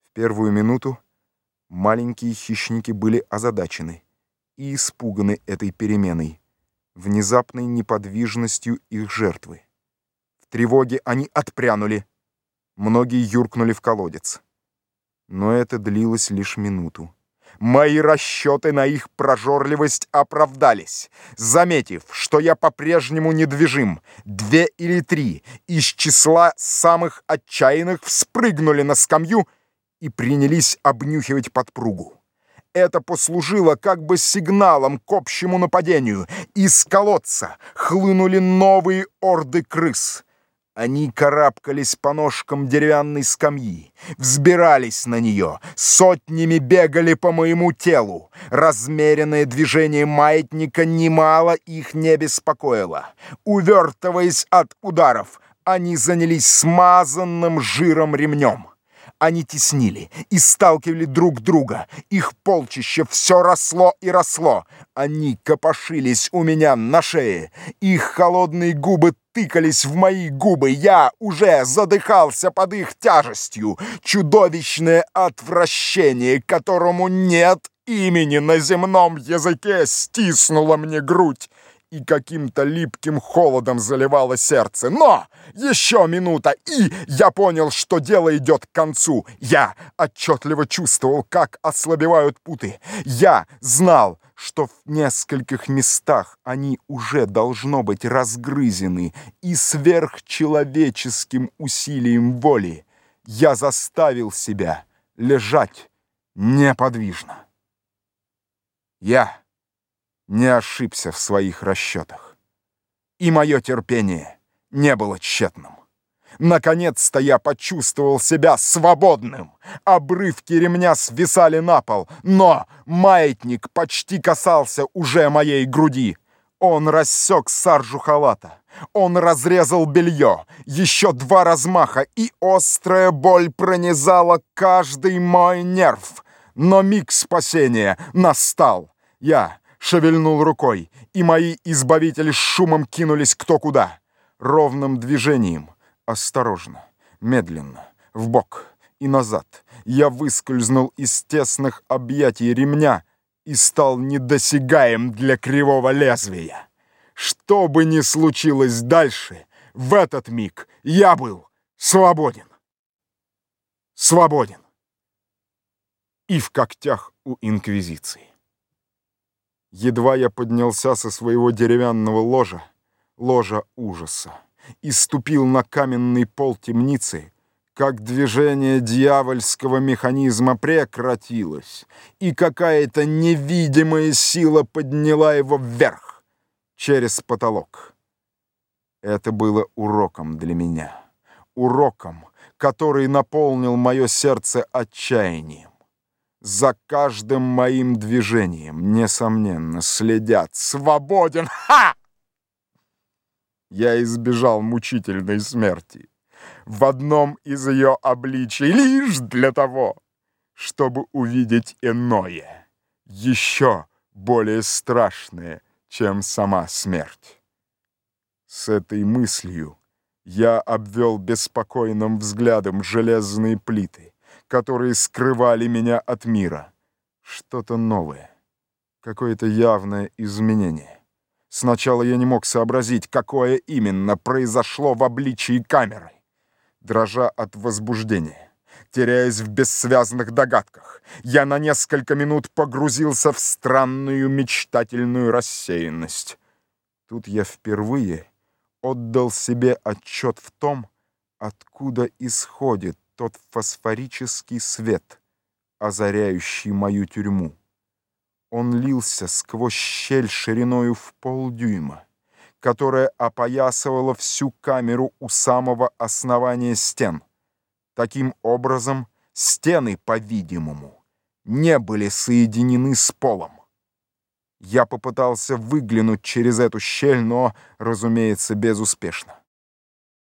В первую минуту маленькие хищники были озадачены и испуганы этой переменой, внезапной неподвижностью их жертвы. В тревоге они отпрянули, многие юркнули в колодец. Но это длилось лишь минуту. Мои расчеты на их прожорливость оправдались. Заметив, что я по-прежнему недвижим, 2 или 3 из числа самых отчаянных вспрыгнули на скамью и принялись обнюхивать подпругу. Это послужило как бы сигналом к общему нападению. Из колодца хлынули новые орды крыс. Они карабкались по ножкам деревянной скамьи, взбирались на нее, сотнями бегали по моему телу. Размеренное движение маятника немало их не беспокоило. Увертываясь от ударов, они занялись смазанным жиром ремнем. Они теснили и сталкивали друг друга. Их полчище все росло и росло. Они копошились у меня на шее. Их холодные губы тыкались в мои губы. Я уже задыхался под их тяжестью. Чудовищное отвращение, которому нет имени на земном языке, стиснуло мне грудь и каким-то липким холодом заливало сердце. Но еще минута, и я понял, что дело идет к концу. Я отчетливо чувствовал, как ослабевают путы. Я знал, что в нескольких местах они уже должно быть разгрызены, и сверхчеловеческим усилием воли я заставил себя лежать неподвижно. Я не ошибся в своих расчетах, и мое терпение не было тщетным. Наконец-то я почувствовал себя свободным. Обрывки ремня свисали на пол, но маятник почти касался уже моей груди. Он рассек саржу халата, он разрезал белье, еще 2 размаха, и острая боль пронизала каждый мой нерв. Но миг спасения настал. Я шевельнул рукой, и мои избавители с шумом кинулись кто куда. Ровным движением, осторожно, медленно, вбок и назад, я выскользнул из тесных объятий ремня и стал недосягаем для кривого лезвия. Что бы ни случилось дальше, в этот миг я был свободен. Свободен. И в когтях у инквизиции. Едва я поднялся со своего деревянного ложа ужаса, и ступил на каменный пол темницы, как движение дьявольского механизма прекратилось, и какая-то невидимая сила подняла его вверх, через потолок. Это было уроком для меня, уроком, который наполнил мое сердце отчаянием. За каждым моим движением, несомненно, следят. Свободен! Ха! Я избежал мучительной смерти в одном из ее обличий лишь для того, чтобы увидеть иное, еще более страшное, чем сама смерть. С этой мыслью я обвел беспокойным взглядом железные плиты, которые скрывали меня от мира. Что-то новое, какое-то явное изменение. Сначала я не мог сообразить, какое именно произошло в обличии камеры. Дрожа от возбуждения, теряясь в бессвязных догадках, я на несколько минут погрузился в странную мечтательную рассеянность. Тут я впервые отдал себе отчет в том, откуда исходит тот фосфорический свет, озаряющий мою тюрьму. Он лился сквозь щель шириною в полдюйма, которая опоясывала всю камеру у самого основания стен. Таким образом, стены, по-видимому, не были соединены с полом. Я попытался выглянуть через эту щель, но, разумеется, безуспешно.